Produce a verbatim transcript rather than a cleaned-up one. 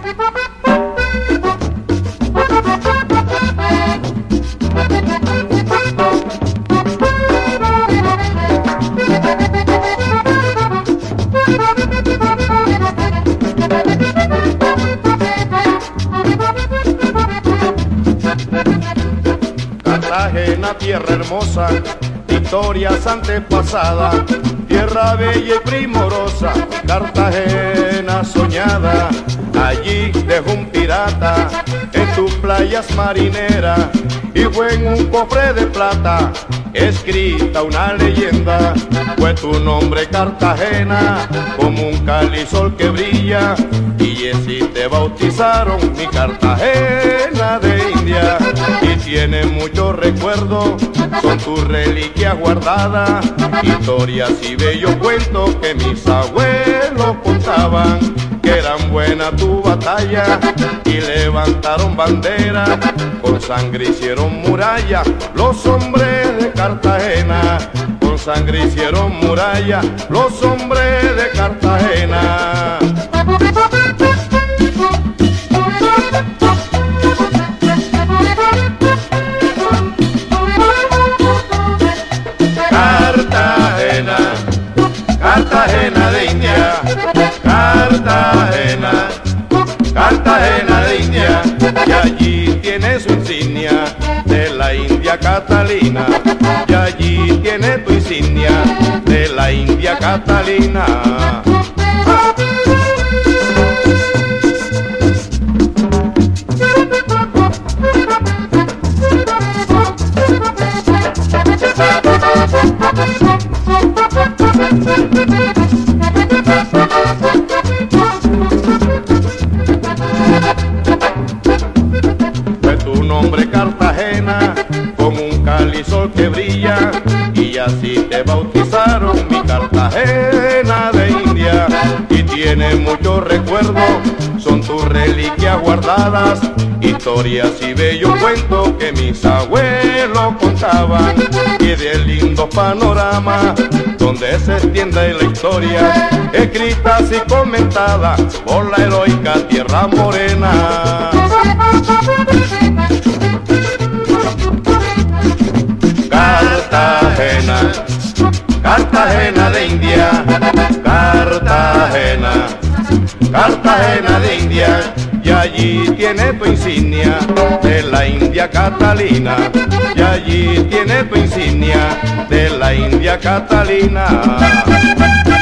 Cartagena, tierra hermosa, historias antepasadas, tierra bella y primorosa, Cartagena soñada. Allí dejó un pirata en tus playas marineras y fue en un cofre de plata escrita una leyenda. Fue tu nombre Cartagena como un calisol que brilla, y así te bautizaron mi Cartagena de India. Y tiene muchos recuerdos, son tus reliquias guardadas, historias y bellos cuentos que mis abuelos contaban. Que eran buena tu batalla y levantaron bandera, con sangre hicieron muralla los hombres de Cartagena, con sangre hicieron muralla los hombres de Cartagena. Cartagena, Cartagena de India, Cartagena, Cartagena de India, y allí tiene su insignia de la India Catalina, y allí tiene tu insignia de la India Catalina. Fue tu nombre Cartagena como un calisol que brilla, y así te bautizaron mi Cartagena de India. Y tiene muchos recuerdos, son tus reliquias guardadas, historias y bellos cuentos que mis abuelos contaban. Y de lindos panoramas donde se extiende la historia, escritas y comentadas por la heroica tierra morena. Cartagena, Cartagena de India, Cartagena, Cartagena de India, y allí tiene tu insignia de la India Catalina, y allí tiene tu insignia de la India Catalina.